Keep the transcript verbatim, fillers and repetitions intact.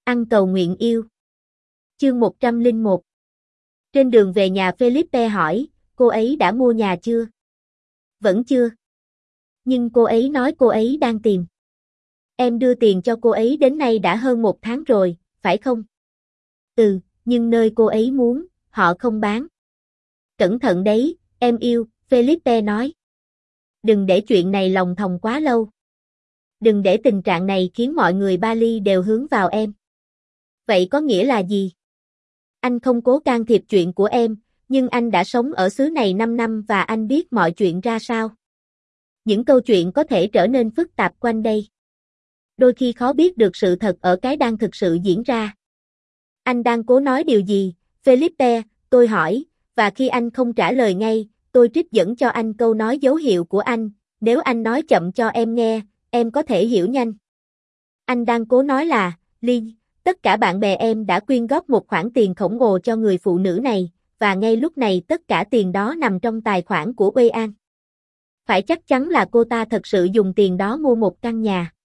Ăn cầu nguyện yêu. Chương một trăm lẻ một. Trên đường về nhà Felipe hỏi, cô ấy đã mua nhà chưa? Vẫn chưa. Nhưng cô ấy nói cô ấy đang tìm. Em đưa tiền cho cô ấy đến nay đã hơn một tháng rồi, phải không? Ừ, nhưng nơi cô ấy muốn, họ không bán. Cẩn thận đấy, em yêu, Felipe nói. Đừng để chuyện này lòng thòng quá lâu. Đừng để tình trạng này khiến mọi người Bali đều hướng vào em. Vậy có nghĩa là gì? Anh không cố can thiệp chuyện của em, nhưng anh đã sống ở xứ này năm năm và anh biết mọi chuyện ra sao. Những câu chuyện có thể trở nên phức tạp quanh đây. Đôi khi khó biết được sự thật ở cái đang thực sự diễn ra. Anh đang cố nói điều gì, Felipe, tôi hỏi, và khi anh không trả lời ngay, tôi trích dẫn cho anh câu nói dấu hiệu của anh, nếu anh nói chậm cho em nghe, em có thể hiểu nhanh. Anh đang cố nói là, Ly, tất cả bạn bè em đã quyên góp một khoản tiền khổng lồ cho người phụ nữ này, và ngay lúc này tất cả tiền đó nằm trong tài khoản của Wei An. Phải chắc chắn là cô ta thật sự dùng tiền đó mua một căn nhà.